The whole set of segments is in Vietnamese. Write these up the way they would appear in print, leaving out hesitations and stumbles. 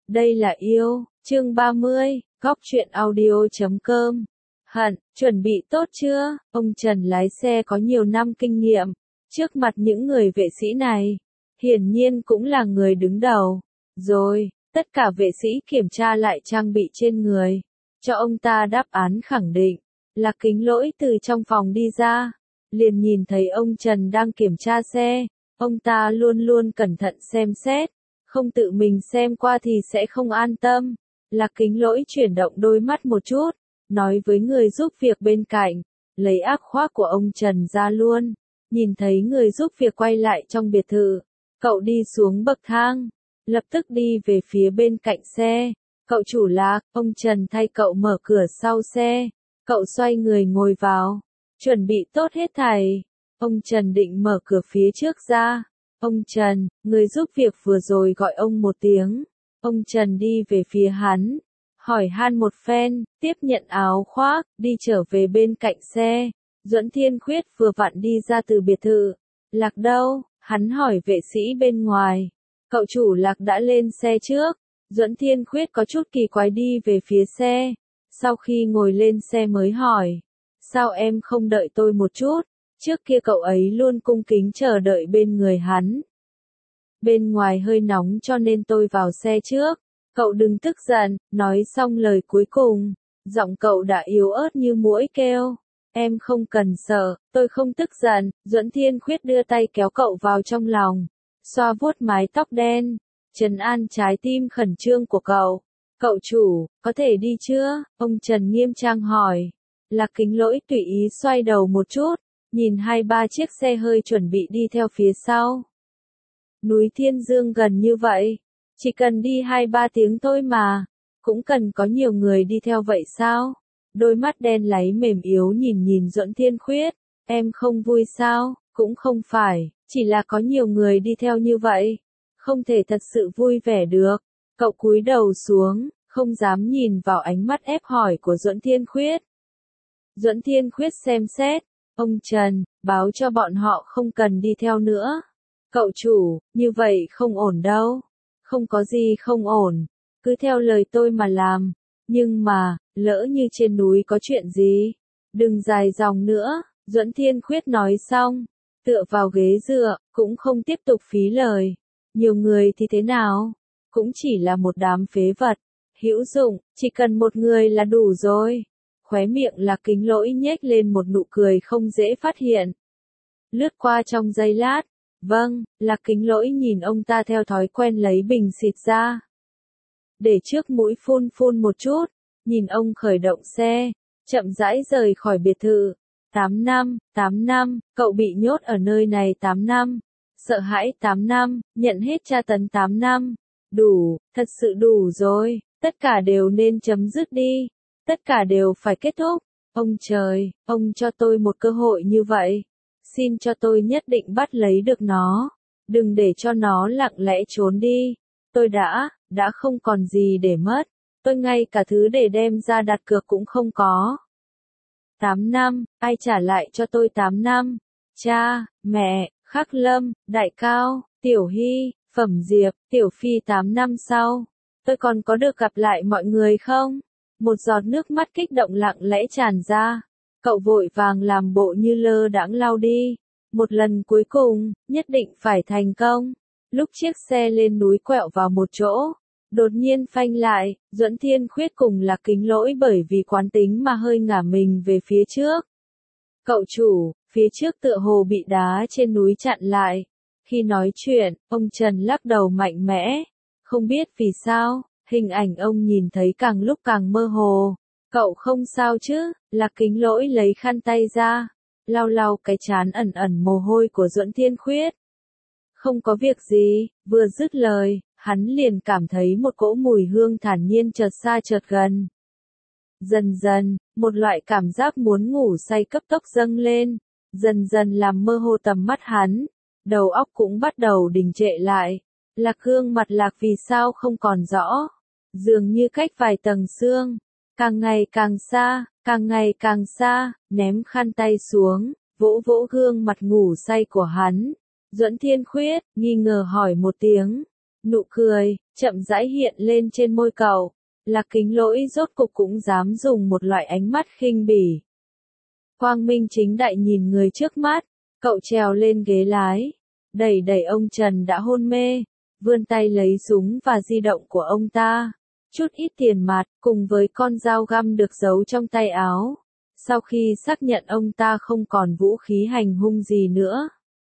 Đây là yêu, chương 30, góc truyện audio.com. Hận, chuẩn bị tốt chưa? Ông Trần lái xe có nhiều năm kinh nghiệm. Trước mặt những người vệ sĩ này, hiển nhiên cũng là người đứng đầu. Rồi, tất cả vệ sĩ kiểm tra lại trang bị trên người. Cho ông ta đáp án khẳng định. Lạc Kính Lỗi từ trong phòng đi ra. Liền nhìn thấy ông Trần đang kiểm tra xe. Ông ta luôn luôn cẩn thận xem xét. Không tự mình xem qua thì sẽ không an tâm. Lạc Kính Lỗi chuyển động đôi mắt một chút. Nói với người giúp việc bên cạnh. Lấy áo khoác của ông Trần ra luôn. Nhìn thấy người giúp việc quay lại trong biệt thự. Cậu đi xuống bậc thang. Lập tức đi về phía bên cạnh xe. Cậu chủ Lạc, ông Trần thay cậu mở cửa sau xe. Cậu xoay người ngồi vào. Chuẩn bị tốt hết thảy. Ông Trần định mở cửa phía trước ra. Ông Trần, người giúp việc vừa rồi gọi ông một tiếng. Ông Trần đi về phía hắn. Hỏi han một phen, tiếp nhận áo khoác, đi trở về bên cạnh xe. Duẫn Thiên Khuyết vừa vặn đi ra từ biệt thự. Lạc đâu? Hắn hỏi vệ sĩ bên ngoài. Cậu chủ Lạc đã lên xe trước. Duẫn Thiên Khuyết có chút kỳ quái đi về phía xe. Sau khi ngồi lên xe mới hỏi. Sao em không đợi tôi một chút? Trước kia cậu ấy luôn cung kính chờ đợi bên người hắn. Bên ngoài hơi nóng cho nên tôi vào xe trước. Cậu đừng tức giận, nói xong lời cuối cùng. Giọng cậu đã yếu ớt như muỗi kêu. Em không cần sợ, tôi không tức giận. Duẫn Thiên Khuyết đưa tay kéo cậu vào trong lòng. Xoa vuốt mái tóc đen. Trấn an trái tim khẩn trương của cậu. Cậu chủ, có thể đi chưa? Ông Trần nghiêm trang hỏi. Lạc Kính Lỗi tùy ý xoay đầu một chút. Nhìn 2-3 chiếc xe hơi chuẩn bị đi theo phía sau. Núi Thiên Dương gần như vậy. Chỉ cần đi 2-3 tiếng thôi mà. Cũng cần có nhiều người đi theo vậy sao? Đôi mắt đen láy mềm yếu nhìn Duẫn Thiên Khuyết. Em không vui sao? Cũng không phải. Chỉ là có nhiều người đi theo như vậy. Không thể thật sự vui vẻ được. Cậu cúi đầu xuống. Không dám nhìn vào ánh mắt ép hỏi của Duẫn Thiên Khuyết. Duẫn Thiên Khuyết xem xét. Ông Trần, báo cho bọn họ không cần đi theo nữa. Cậu chủ, như vậy không ổn đâu. Không có gì không ổn. Cứ theo lời tôi mà làm. Nhưng mà, lỡ như trên núi có chuyện gì. Đừng dài dòng nữa. Duẫn Thiên Khuyết nói xong. Tựa vào ghế dựa, cũng không tiếp tục phí lời. Nhiều người thì thế nào? Cũng chỉ là một đám phế vật. Hữu dụng, chỉ cần một người là đủ rồi. Khóe miệng Lạc Kính Lỗi nhếch lên một nụ cười không dễ phát hiện. Lướt qua trong giây lát. Vâng, Lạc Kính Lỗi nhìn ông ta theo thói quen lấy bình xịt ra. Để trước mũi phun một chút. Nhìn ông khởi động xe. Chậm rãi rời khỏi biệt thự. 8 năm, cậu bị nhốt ở nơi này 8 năm. Sợ hãi 8 năm, nhận hết tra tấn 8 năm. Đủ, thật sự đủ rồi. Tất cả đều nên chấm dứt đi. Tất cả đều phải kết thúc. Ông trời, ông cho tôi một cơ hội như vậy. Xin cho tôi nhất định bắt lấy được nó. Đừng để cho nó lặng lẽ trốn đi. Tôi đã không còn gì để mất. Tôi ngay cả thứ để đem ra đặt cược cũng không có. 8 năm, ai trả lại cho tôi 8 năm? Cha, mẹ, Khắc Lâm, Đại Cao, Tiểu Hy, Phẩm Diệp, Tiểu Phi 8 năm sau. Tôi còn có được gặp lại mọi người không? Một giọt nước mắt kích động lặng lẽ tràn ra. Cậu vội vàng làm bộ như lơ đãng lau đi. Một lần cuối cùng, nhất định phải thành công. Lúc chiếc xe lên núi quẹo vào một chỗ. Đột nhiên phanh lại, Duẫn Thiên Khuyết cùng Lạc Kính Lỗi bởi vì quán tính mà hơi ngả mình về phía trước. Cậu chủ, phía trước tựa hồ bị đá trên núi chặn lại. Khi nói chuyện, ông Trần lắc đầu mạnh mẽ. Không biết vì sao, hình ảnh ông nhìn thấy càng lúc càng mơ hồ. Cậu không sao chứ? Lạc Kính Lỗi lấy khăn tay ra. Lau lau cái trán ẩn ẩn mồ hôi của Duẫn Thiên Khuyết. Không có việc gì, vừa dứt lời. Hắn liền cảm thấy một cỗ mùi hương thản nhiên chợt xa chợt gần. Dần dần, một loại cảm giác muốn ngủ say cấp tốc dâng lên. Dần dần làm mơ hồ tầm mắt hắn. Đầu óc cũng bắt đầu đình trệ lại. Lạc gương mặt Lạc vì sao không còn rõ. Dường như cách vài tầng xương. Càng ngày càng xa, càng ngày càng xa. Ném khăn tay xuống, vỗ vỗ gương mặt ngủ say của hắn. Duẫn Thiên Khuyết, nghi ngờ hỏi một tiếng. Nụ cười, chậm rãi hiện lên trên môi cậu. Lạc Kính Lỗi rốt cục cũng dám dùng một loại ánh mắt khinh bỉ. Quang minh chính đại nhìn người trước mắt, cậu trèo lên ghế lái, đẩy đẩy ông Trần đã hôn mê, vươn tay lấy súng và di động của ông ta, chút ít tiền mặt, cùng với con dao găm được giấu trong tay áo. Sau khi xác nhận ông ta không còn vũ khí hành hung gì nữa,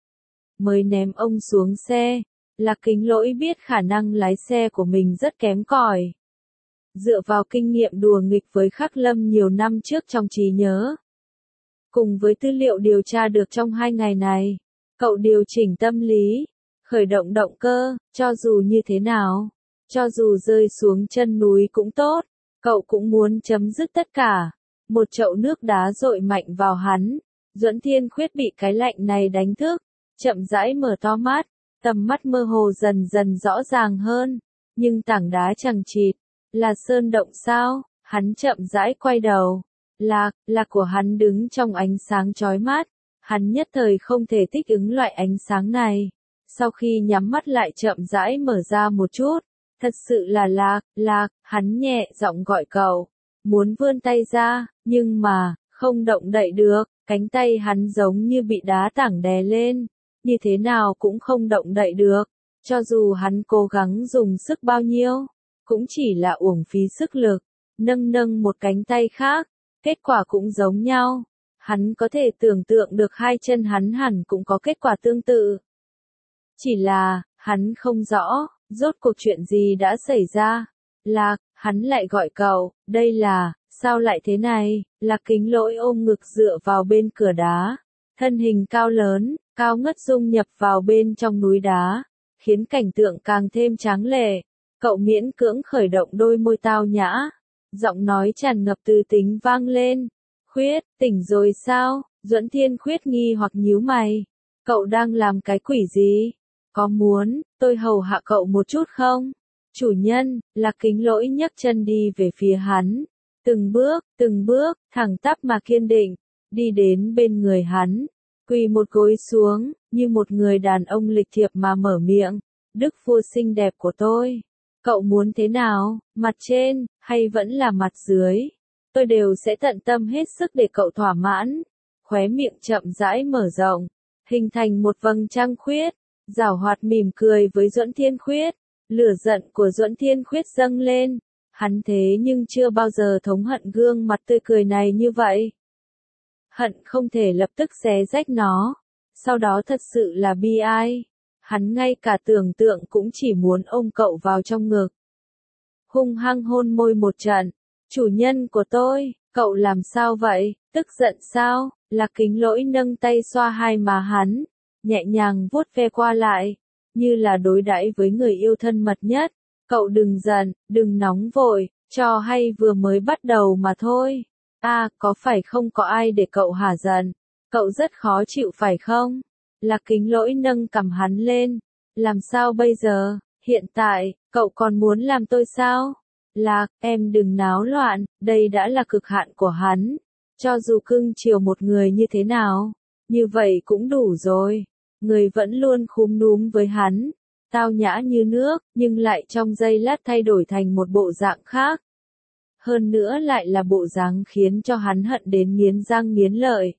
mới ném ông xuống xe. Lạc Kính Lỗi biết khả năng lái xe của mình rất kém cỏi. Dựa vào kinh nghiệm đùa nghịch với Khắc Lâm nhiều năm trước trong trí nhớ, cùng với tư liệu điều tra được trong 2 ngày này, cậu điều chỉnh tâm lý, khởi động động cơ, cho dù như thế nào, cho dù rơi xuống chân núi cũng tốt, cậu cũng muốn chấm dứt tất cả. Một chậu nước đá dội mạnh vào hắn, Duẫn Thiên Khuyết bị cái lạnh này đánh thức, chậm rãi mở to mắt, tầm mắt mơ hồ dần dần rõ ràng hơn, nhưng tảng đá chằng chịt, là sơn động sao? Hắn chậm rãi quay đầu. Lạc của hắn đứng trong ánh sáng chói mắt, hắn nhất thời không thể thích ứng loại ánh sáng này. Sau khi nhắm mắt lại chậm rãi mở ra một chút, thật sự là Lạc, hắn nhẹ giọng gọi cậu, muốn vươn tay ra, nhưng mà, không động đậy được, cánh tay hắn giống như bị đá tảng đè lên, như thế nào cũng không động đậy được, cho dù hắn cố gắng dùng sức bao nhiêu, cũng chỉ là uổng phí sức lực, nâng một cánh tay khác. Kết quả cũng giống nhau, hắn có thể tưởng tượng được 2 chân hắn hẳn cũng có kết quả tương tự. Chỉ là, hắn không rõ, rốt cuộc chuyện gì đã xảy ra. Lạc, hắn lại gọi cậu, đây là, sao lại thế này? Lạc Kính Lỗi ôm ngực dựa vào bên cửa đá, thân hình cao lớn, cao ngất dung nhập vào bên trong núi đá, khiến cảnh tượng càng thêm tráng lệ. Cậu miễn cưỡng khởi động đôi môi tao nhã. Giọng nói tràn ngập từ tính vang lên. Khuyết, tỉnh rồi sao? Duẫn Thiên Khuyết nghi hoặc nhíu mày. Cậu đang làm cái quỷ gì? Có muốn, tôi hầu hạ cậu một chút không? Chủ nhân, Lạc Kính Lỗi nhấc chân đi về phía hắn. Từng bước, thẳng tắp mà kiên định, đi đến bên người hắn. Quỳ một gối xuống, như một người đàn ông lịch thiệp mà mở miệng. Đức vua xinh đẹp của tôi. Cậu muốn thế nào, mặt trên, hay vẫn là mặt dưới? Tôi đều sẽ tận tâm hết sức để cậu thỏa mãn. Khóe miệng chậm rãi mở rộng, hình thành một vầng trăng khuyết, giảo hoạt mỉm cười với Duẫn Thiên Khuyết. Lửa giận của Duẫn Thiên Khuyết dâng lên, hắn thế nhưng chưa bao giờ thống hận gương mặt tươi cười này như vậy. Hận không thể lập tức xé rách nó, sau đó thật sự là bi ai. Hắn ngay cả tưởng tượng cũng chỉ muốn ôm cậu vào trong ngực. Hung hăng hôn môi một trận. Chủ nhân của tôi, cậu làm sao vậy, tức giận sao? Lạc Kính Lỗi nâng tay xoa hai má hắn, nhẹ nhàng vuốt ve qua lại, như là đối đãi với người yêu thân mật nhất. Cậu đừng giận, đừng nóng vội, trò hay vừa mới bắt đầu mà thôi. Có phải không có ai để cậu hả giận? Cậu rất khó chịu phải không? Lạc Kính Lỗi nâng cằm hắn lên. Làm sao bây giờ? Hiện tại, cậu còn muốn làm tôi sao? Lạc, em đừng náo loạn, đây đã là cực hạn của hắn. Cho dù cưng chiều một người như thế nào, như vậy cũng đủ rồi. Người vẫn luôn khúm núm với hắn, tao nhã như nước, nhưng lại trong giây lát thay đổi thành một bộ dạng khác. Hơn nữa lại là bộ dáng khiến cho hắn hận đến nghiến răng nghiến lợi.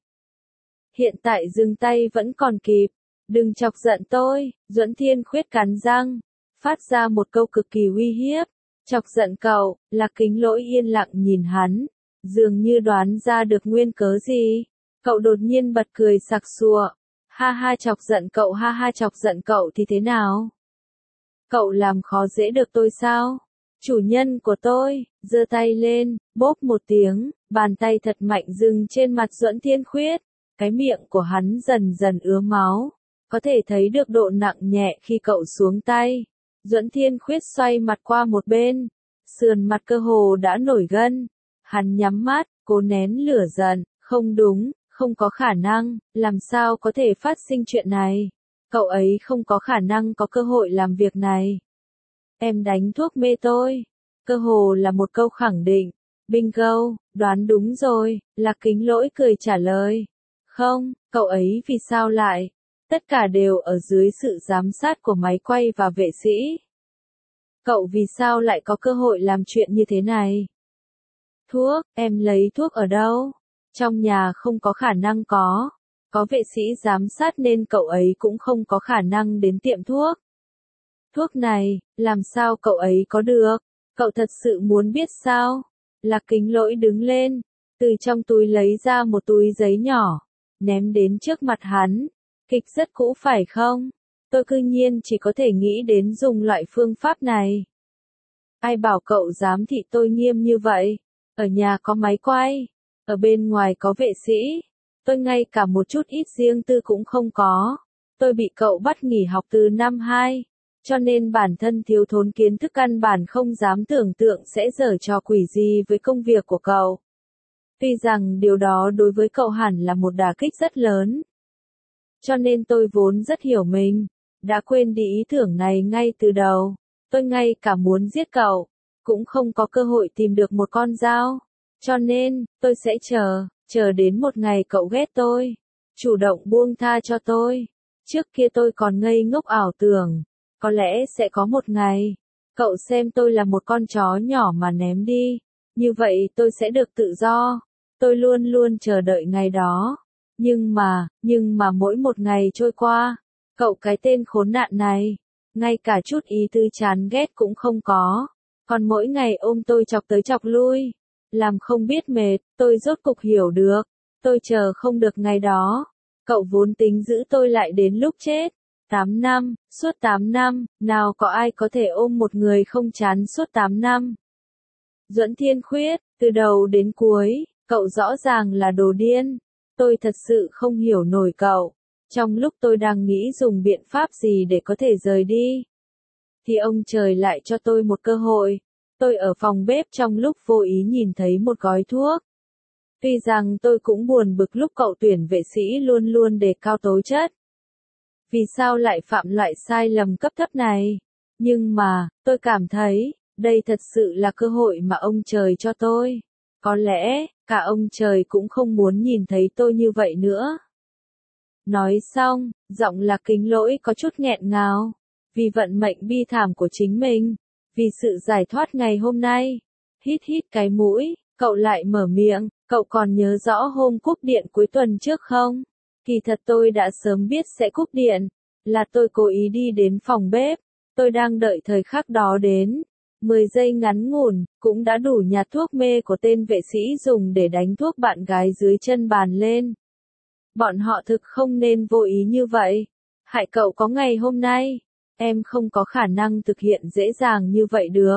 Hiện tại dừng tay vẫn còn kịp, đừng chọc giận tôi. Duẫn Thiên Khuyết cắn răng, phát ra một câu cực kỳ uy hiếp. Chọc giận cậu? Lạc Kính Lỗi yên lặng nhìn hắn, dường như đoán ra được nguyên cớ gì. Cậu đột nhiên bật cười sặc sụa. Ha ha, chọc giận cậu, ha ha, chọc giận cậu thì thế nào? Cậu làm khó dễ được tôi sao? Chủ nhân của tôi, giơ tay lên, bốp một tiếng, bàn tay thật mạnh dừng trên mặt Duẫn Thiên Khuyết. Cái miệng của hắn dần dần ứa máu, có thể thấy được độ nặng nhẹ khi cậu xuống tay. Duẫn Thiên Khuyết xoay mặt qua một bên, sườn mặt cơ hồ đã nổi gân. Hắn nhắm mắt, cố nén lửa giận. Không đúng, không có khả năng, làm sao có thể phát sinh chuyện này? Cậu ấy không có khả năng có cơ hội làm việc này. Em đánh thuốc mê tôi. Cơ hồ là một câu khẳng định. Bingo, đoán đúng rồi, Lạc Kính Lỗi cười trả lời. Không, cậu ấy vì sao lại? Tất cả đều ở dưới sự giám sát của máy quay và vệ sĩ. Cậu vì sao lại có cơ hội làm chuyện như thế này? Thuốc, em lấy thuốc ở đâu? Trong nhà không có khả năng có vệ sĩ giám sát nên cậu ấy cũng không có khả năng đến tiệm thuốc. Thuốc này, làm sao cậu ấy có được? Cậu thật sự muốn biết sao? Lạc Kính Lỗi đứng lên, từ trong túi lấy ra một túi giấy nhỏ, ném đến trước mặt hắn. Kịch rất cũ phải không? Tôi cư nhiên chỉ có thể nghĩ đến dùng loại phương pháp này. Ai bảo cậu giám thị tôi nghiêm như vậy? Ở nhà có máy quay, ở bên ngoài có vệ sĩ, tôi ngay cả một chút ít riêng tư cũng không có. Tôi bị cậu bắt nghỉ học từ năm 2, cho nên bản thân thiếu thốn kiến thức căn bản không dám tưởng tượng sẽ giở trò quỷ gì với công việc của cậu. Tuy rằng điều đó đối với cậu hẳn là một đả kích rất lớn. Cho nên tôi vốn rất hiểu mình, đã quên đi ý tưởng này ngay từ đầu. Tôi ngay cả muốn giết cậu, cũng không có cơ hội tìm được một con dao. Cho nên, tôi sẽ chờ đến một ngày cậu ghét tôi, chủ động buông tha cho tôi. Trước kia tôi còn ngây ngốc ảo tưởng, có lẽ sẽ có một ngày, cậu xem tôi là một con chó nhỏ mà ném đi, như vậy tôi sẽ được tự do. Tôi luôn luôn chờ đợi ngày đó. Nhưng mà mỗi một ngày trôi qua, cậu cái tên khốn nạn này, ngay cả chút ý tư chán ghét cũng không có. Còn mỗi ngày ôm tôi chọc tới chọc lui, làm không biết mệt, tôi rốt cục hiểu được. Tôi chờ không được ngày đó. Cậu vốn tính giữ tôi lại đến lúc chết. 8 năm, suốt 8 năm, nào có ai có thể ôm một người không chán suốt 8 năm. Duẫn Thiên Khuyết, từ đầu đến cuối, cậu rõ ràng là đồ điên. Tôi thật sự không hiểu nổi cậu. Trong lúc tôi đang nghĩ dùng biện pháp gì để có thể rời đi, thì ông trời lại cho tôi một cơ hội. Tôi ở phòng bếp trong lúc vô ý nhìn thấy một gói thuốc. Tuy rằng tôi cũng buồn bực lúc cậu tuyển vệ sĩ luôn luôn đề cao tố chất. Vì sao lại phạm loại sai lầm cấp thấp này? Nhưng mà, tôi cảm thấy, đây thật sự là cơ hội mà ông trời cho tôi. Có lẽ, cả ông trời cũng không muốn nhìn thấy tôi như vậy nữa. Nói xong, giọng Lạc Kính Lỗi có chút nghẹn ngào. Vì vận mệnh bi thảm của chính mình. Vì sự giải thoát ngày hôm nay. Hít cái mũi, cậu lại mở miệng. Cậu còn nhớ rõ hôm cúp điện cuối tuần trước không? Kỳ thật tôi đã sớm biết sẽ cúp điện. Là tôi cố ý đi đến phòng bếp. Tôi đang đợi thời khắc đó đến. 10 giây ngắn ngủn, cũng đã đủ nhạt thuốc mê của tên vệ sĩ dùng để đánh thuốc bạn gái dưới chân bàn lên. Bọn họ thực không nên vô ý như vậy. Hại cậu có ngày hôm nay. Em không có khả năng thực hiện dễ dàng như vậy được.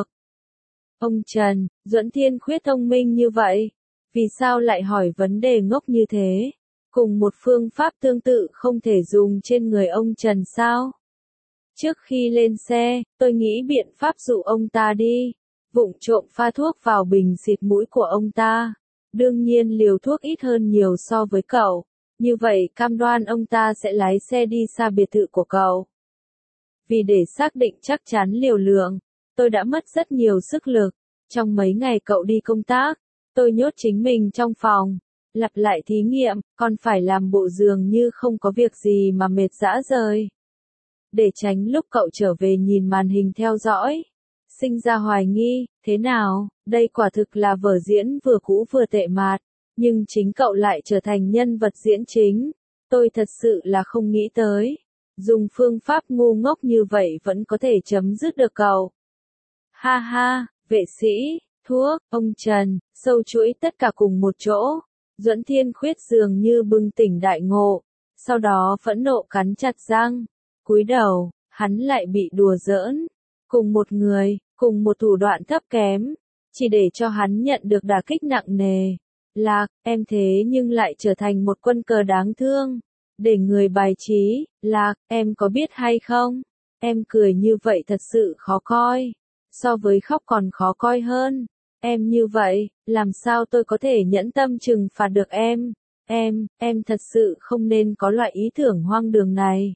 Ông Trần, Duẫn Thiên Khuyết thông minh như vậy. Vì sao lại hỏi vấn đề ngốc như thế? Cùng một phương pháp tương tự không thể dùng trên người ông Trần sao? Trước khi lên xe, tôi nghĩ biện pháp dụ ông ta đi. Vụng trộm pha thuốc vào bình xịt mũi của ông ta. Đương nhiên liều thuốc ít hơn nhiều so với cậu. Như vậy cam đoan ông ta sẽ lái xe đi xa biệt thự của cậu. Vì để xác định chắc chắn liều lượng, tôi đã mất rất nhiều sức lực. Trong mấy ngày cậu đi công tác, tôi nhốt chính mình trong phòng, lặp lại thí nghiệm, còn phải làm bộ dường như không có việc gì mà mệt rã rời. Để tránh lúc cậu trở về nhìn màn hình theo dõi, sinh ra hoài nghi, thế nào, đây quả thực là vở diễn vừa cũ vừa tệ mạt, nhưng chính cậu lại trở thành nhân vật diễn chính. Tôi thật sự là không nghĩ tới. Dùng phương pháp ngu ngốc như vậy vẫn có thể chấm dứt được cậu. Ha ha, vệ sĩ, thuốc, ông Trần, sâu chuỗi tất cả cùng một chỗ. Duẫn Thiên Khuyết dường như bừng tỉnh đại ngộ. Sau đó phẫn nộ cắn chặt răng. Cúi đầu, hắn lại bị đùa giỡn. Cùng một người, cùng một thủ đoạn thấp kém. Chỉ để cho hắn nhận được đả kích nặng nề. Lạc, em thế nhưng lại trở thành một quân cờ đáng thương. Để người bài trí, Lạc, em có biết hay không? Em cười như vậy thật sự khó coi. So với khóc còn khó coi hơn. Em như vậy, làm sao tôi có thể nhẫn tâm trừng phạt được em? Em thật sự không nên có loại ý tưởng hoang đường này.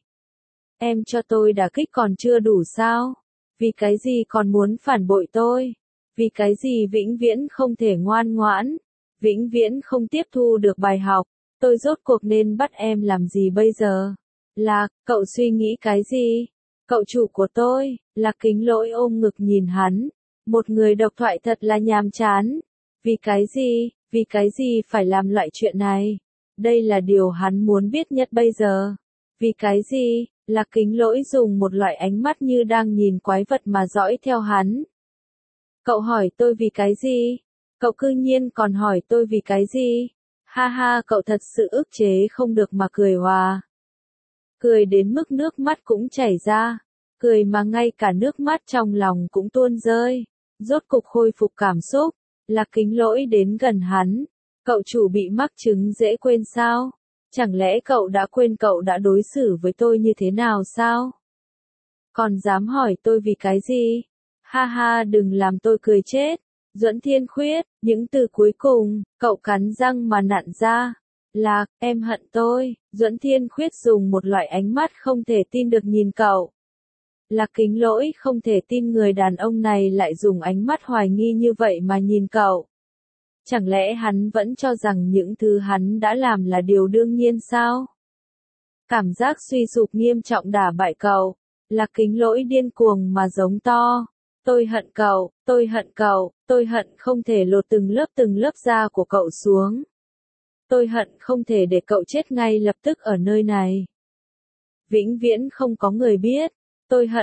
Em cho tôi đả kích còn chưa đủ sao? Vì cái gì còn muốn phản bội tôi? Vì cái gì vĩnh viễn không thể ngoan ngoãn? Vĩnh viễn không tiếp thu được bài học? Tôi rốt cuộc nên bắt em làm gì bây giờ? Lạc, cậu suy nghĩ cái gì? Cậu chủ của tôi, Lạc Kính Lỗi ôm ngực nhìn hắn. Một người độc thoại thật là nhàm chán. Vì cái gì phải làm loại chuyện này? Đây là điều hắn muốn biết nhất bây giờ. Vì cái gì? Lạc Kính Lỗi dùng một loại ánh mắt như đang nhìn quái vật mà dõi theo hắn. Cậu hỏi tôi vì cái gì? Cậu cư nhiên còn hỏi tôi vì cái gì? Ha ha, cậu thật sự ức chế không được mà cười hòa. Cười đến mức nước mắt cũng chảy ra. Cười mà ngay cả nước mắt trong lòng cũng tuôn rơi. Rốt cục khôi phục cảm xúc. Lạc Kính Lỗi đến gần hắn. Cậu chủ bị mắc chứng dễ quên sao? Chẳng lẽ cậu đã quên cậu đã đối xử với tôi như thế nào sao? Còn dám hỏi tôi vì cái gì? Ha ha, đừng làm tôi cười chết. Duẫn Thiên Khuyết, những từ cuối cùng, cậu cắn răng mà nặn ra. Lạc, em hận tôi. Duẫn Thiên Khuyết dùng một loại ánh mắt không thể tin được nhìn cậu. Lạc Kính Lỗi không thể tin người đàn ông này lại dùng ánh mắt hoài nghi như vậy mà nhìn cậu. Chẳng lẽ hắn vẫn cho rằng những thứ hắn đã làm là điều đương nhiên sao? Cảm giác suy sụp nghiêm trọng đả bại cậu. Lạc Kính Lỗi điên cuồng mà giống to. Tôi hận cậu, tôi hận cậu, tôi hận không thể lột từng lớp da của cậu xuống. Tôi hận không thể để cậu chết ngay lập tức ở nơi này. Vĩnh viễn không có người biết. Tôi hận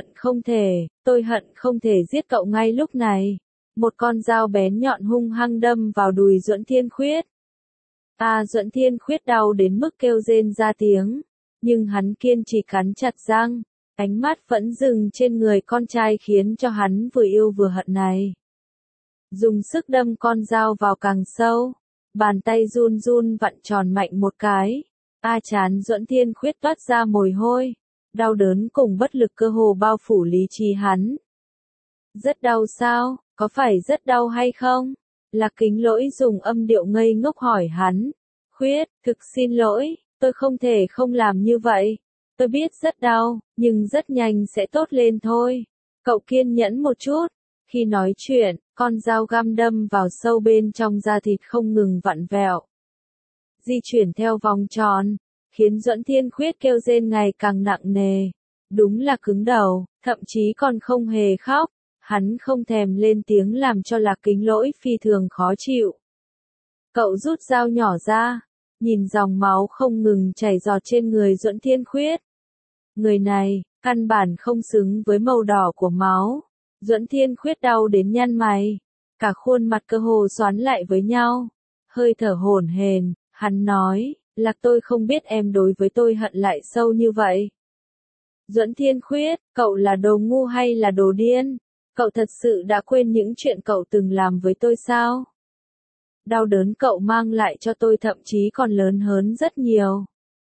không thể giết cậu ngay lúc này. Một con dao bén nhọn hung hăng đâm vào đùi Duẫn Thiên Khuyết. Duẫn Thiên Khuyết đau đến mức kêu rên ra tiếng. Nhưng hắn kiên trì cắn chặt răng. Ánh mắt vẫn dừng trên người con trai khiến cho hắn vừa yêu vừa hận này. Dùng sức đâm con dao vào càng sâu. Bàn tay run run vặn tròn mạnh một cái. Chán Duẫn Thiên Khuyết toát ra mồ hôi. Đau đớn cùng bất lực cơ hồ bao phủ lý trí hắn. Rất đau sao? Có phải rất đau hay không? Lạc Kính Lỗi dùng âm điệu ngây ngốc hỏi hắn. Khuyết, thực xin lỗi, tôi không thể không làm như vậy. Tôi biết rất đau, nhưng rất nhanh sẽ tốt lên thôi. Cậu kiên nhẫn một chút. Khi nói chuyện, con dao găm đâm vào sâu bên trong da thịt không ngừng vặn vẹo. Di chuyển theo vòng tròn, khiến Duẫn Thiên Khuyết kêu rên ngày càng nặng nề. Đúng là cứng đầu, thậm chí còn không hề khóc. Hắn không thèm lên tiếng làm cho Lạc Kính Lỗi phi thường khó chịu. Cậu rút dao nhỏ ra, nhìn dòng máu không ngừng chảy giọt trên người Duẫn Thiên Khuyết. Người này, căn bản không xứng với màu đỏ của máu. Duẫn Thiên Khuyết đau đến nhăn mày. Cả khuôn mặt cơ hồ xoắn lại với nhau. Hơi thở hổn hển, hắn nói, Lạc tôi không biết em đối với tôi hận lại sâu như vậy. Duẫn Thiên Khuyết, cậu là đồ ngu hay là đồ điên? Cậu thật sự đã quên những chuyện cậu từng làm với tôi sao? Đau đớn cậu mang lại cho tôi thậm chí còn lớn hơn rất nhiều.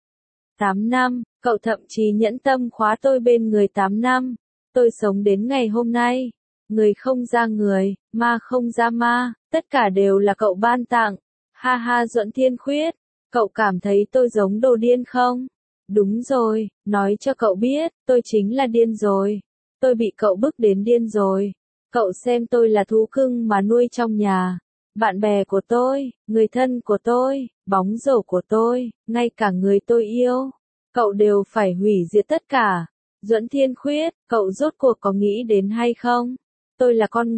8 năm, cậu thậm chí nhẫn tâm khóa tôi bên người 8 năm. Tôi sống đến ngày hôm nay. Người không ra người, ma không ra ma, tất cả đều là cậu ban tặng. Ha ha Duẫn Thiên Khuyết, cậu cảm thấy tôi giống đồ điên không? Đúng rồi, nói cho cậu biết, tôi chính là điên rồi. Tôi bị cậu bức đến điên rồi. Cậu xem tôi là thú cưng mà nuôi trong nhà. Bạn bè của tôi, người thân của tôi, bóng rổ của tôi, ngay cả người tôi yêu. Cậu đều phải hủy diệt tất cả. Duẫn Thiên Khuyết, cậu rốt cuộc có nghĩ đến hay không? Tôi là con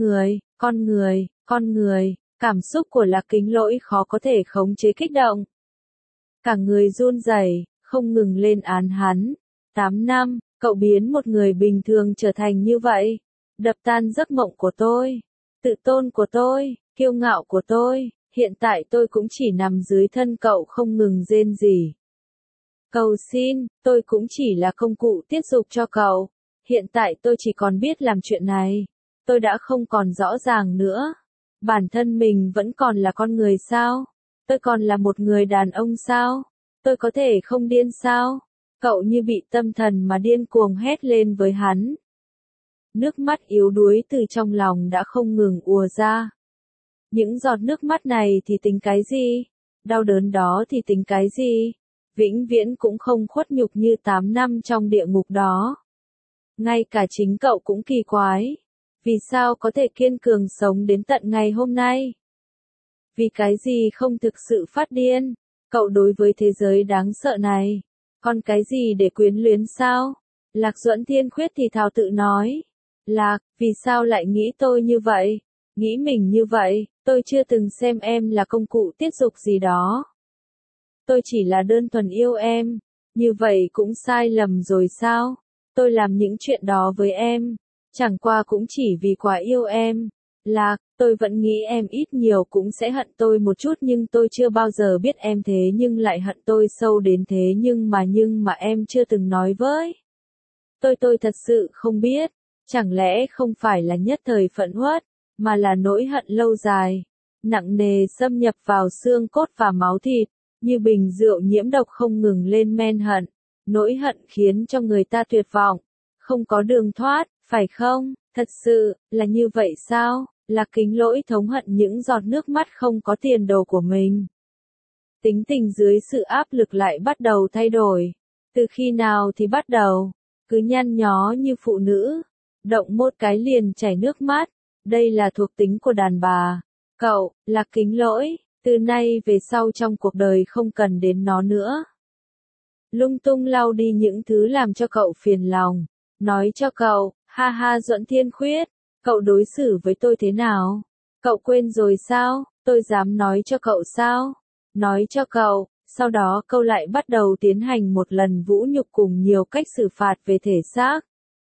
người. Cảm xúc của Lạc Kính Lỗi khó có thể khống chế kích động. Cả người run rẩy, không ngừng lên án hắn. 8 năm, cậu biến một người bình thường trở thành như vậy. Đập tan giấc mộng của tôi. Tự tôn của tôi, kiêu ngạo của tôi. Hiện tại tôi cũng chỉ nằm dưới thân cậu không ngừng rên rỉ. Cầu xin, tôi cũng chỉ là công cụ tiết dục cho cậu. Hiện tại tôi chỉ còn biết làm chuyện này. Tôi đã không còn rõ ràng nữa. Bản thân mình vẫn còn là con người sao? Tôi còn là một người đàn ông sao? Tôi có thể không điên sao? Cậu như bị tâm thần mà điên cuồng hét lên với hắn. Nước mắt yếu đuối từ trong lòng đã không ngừng ùa ra. Những giọt nước mắt này thì tính cái gì? Đau đớn đó thì tính cái gì? Vĩnh viễn cũng không khuất nhục như 8 năm trong địa ngục đó. Ngay cả chính cậu cũng kỳ quái. Vì sao có thể kiên cường sống đến tận ngày hôm nay? Vì cái gì không thực sự phát điên? Cậu đối với thế giới đáng sợ này. Còn cái gì để quyến luyến sao? Lạc Duẫn Thiên Khuyết thì thào tự nói. Lạc, vì sao lại nghĩ tôi như vậy? Nghĩ mình như vậy, tôi chưa từng xem em là công cụ tiết dục gì đó. Tôi chỉ là đơn thuần yêu em. Như vậy cũng sai lầm rồi sao? Tôi làm những chuyện đó với em. Chẳng qua cũng chỉ vì quá yêu em. Lạc, tôi vẫn nghĩ em ít nhiều cũng sẽ hận tôi một chút nhưng tôi chưa bao giờ biết em thế nhưng lại hận tôi sâu đến thế nhưng mà em chưa từng nói với. Tôi thật sự không biết. Chẳng lẽ không phải là nhất thời phẫn uất, mà là nỗi hận lâu dài, nặng nề xâm nhập vào xương cốt và máu thịt, như bình rượu nhiễm độc không ngừng lên men hận. Nỗi hận khiến cho người ta tuyệt vọng, không có đường thoát, phải không? Thật sự, là như vậy sao? Lạc Kính Lỗi thống hận những giọt nước mắt không có tiền đồ của mình. Tính tình dưới sự áp lực lại bắt đầu thay đổi. Từ khi nào thì bắt đầu? Cứ nhăn nhó như phụ nữ. Động một cái liền chảy nước mắt. Đây là thuộc tính của đàn bà. Cậu, Lạc Kính Lỗi, từ nay về sau trong cuộc đời không cần đến nó nữa. Lung tung lau đi những thứ làm cho cậu phiền lòng. Nói cho cậu, ha ha Duẫn Thiên Khuyết, cậu đối xử với tôi thế nào? Cậu quên rồi sao? Tôi dám nói cho cậu sao? Nói cho cậu, sau đó cậu lại bắt đầu tiến hành một lần vũ nhục cùng nhiều cách xử phạt về thể xác.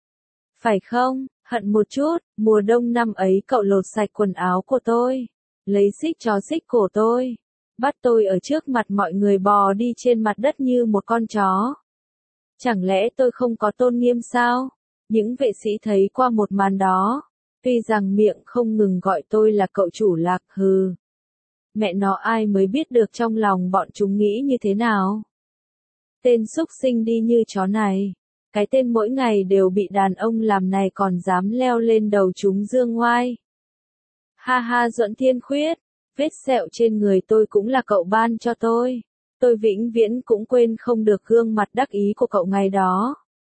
Phải không? Hận một chút, mùa đông năm ấy cậu lột sạch quần áo của tôi, lấy xích chó xích cổ tôi, bắt tôi ở trước mặt mọi người bò đi trên mặt đất như một con chó. Chẳng lẽ tôi không có tôn nghiêm sao? Những vệ sĩ thấy qua một màn đó, tuy rằng miệng không ngừng gọi tôi là cậu chủ Lạc, hừ. Mẹ nó ai mới biết được trong lòng bọn chúng nghĩ như thế nào? Tên súc sinh đi như chó này. Cái tên mỗi ngày đều bị đàn ông làm này còn dám leo lên đầu chúng dương oai. Ha ha Duẫn Thiên Khuyết, vết sẹo trên người tôi cũng là cậu ban cho tôi. Tôi vĩnh viễn cũng quên không được gương mặt đắc ý của cậu ngày đó.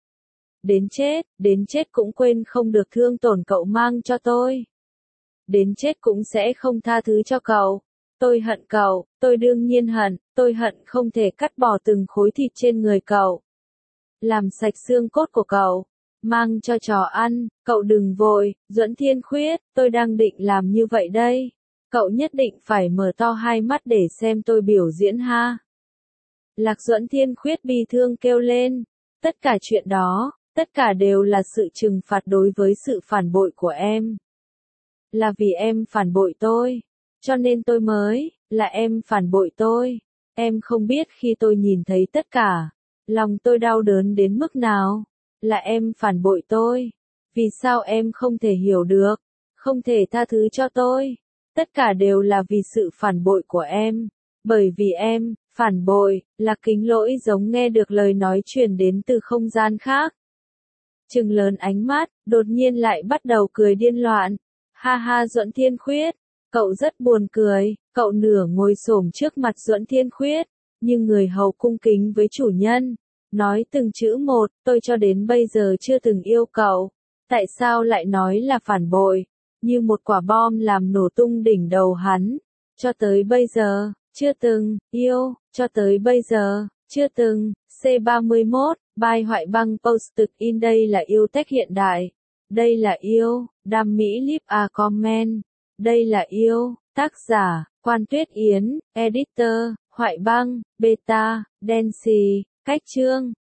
Đến chết cũng quên không được thương tổn cậu mang cho tôi. Đến chết cũng sẽ không tha thứ cho cậu. Tôi hận cậu, tôi đương nhiên hận, tôi hận không thể cắt bỏ từng khối thịt trên người cậu. Làm sạch xương cốt của cậu, mang cho chó ăn, cậu đừng vội, Duẫn Thiên Khuyết, tôi đang định làm như vậy đây. Cậu nhất định phải mở to hai mắt để xem tôi biểu diễn ha. Lạc Duẫn Thiên Khuyết bi thương kêu lên, tất cả chuyện đó, tất cả đều là sự trừng phạt đối với sự phản bội của em. Là vì em phản bội tôi, cho nên tôi mới, là em phản bội tôi. Em không biết khi tôi nhìn thấy tất cả, lòng tôi đau đớn đến mức nào. Là em phản bội tôi. Vì sao em không thể hiểu được, không thể tha thứ cho tôi? Tất cả đều là vì sự phản bội của em. Bởi vì em, phản bội, Lạc Kính Lỗi giống nghe được lời nói truyền đến từ không gian khác. Trừng lớn ánh mắt, đột nhiên lại bắt đầu cười điên loạn. Ha ha Duẫn Thiên Khuyết, cậu rất buồn cười, cậu nửa ngồi xổm trước mặt Duẫn Thiên Khuyết, nhưng người hầu cung kính với chủ nhân, nói từng chữ một, tôi cho đến bây giờ chưa từng yêu cậu, tại sao lại nói là phản bội, như một quả bom làm nổ tung đỉnh đầu hắn, cho tới bây giờ, chưa từng, yêu, cho tới bây giờ, chưa từng, C31, bài hoại băng post thực in đây là yêu tech hiện đại, đây là yêu, đam mỹ leave a comment, đây là yêu, tác giả, Quan Tuyết Yến, editor, Hoại băng, beta, Dancy, cách chương.